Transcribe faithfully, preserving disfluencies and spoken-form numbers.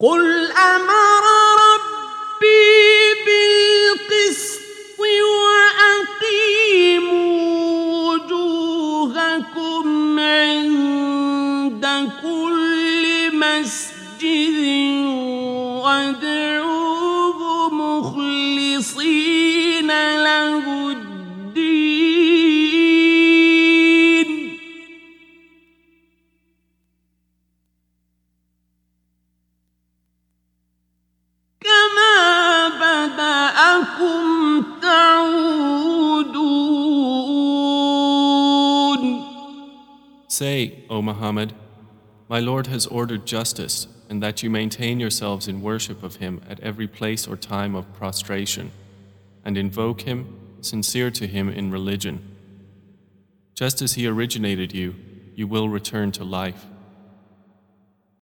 قل أمر ربي بالقسط وأقيموا وجوهكم عند كل مسجد وادعوه مخلصين له الدين كما بدأكم تعودون. Say, O Muhammad, my Lord has ordered justice and that you maintain yourselves in worship of Him at every place or time of prostration, and invoke Him, sincere to Him in religion. Just as He originated you, you will return to life.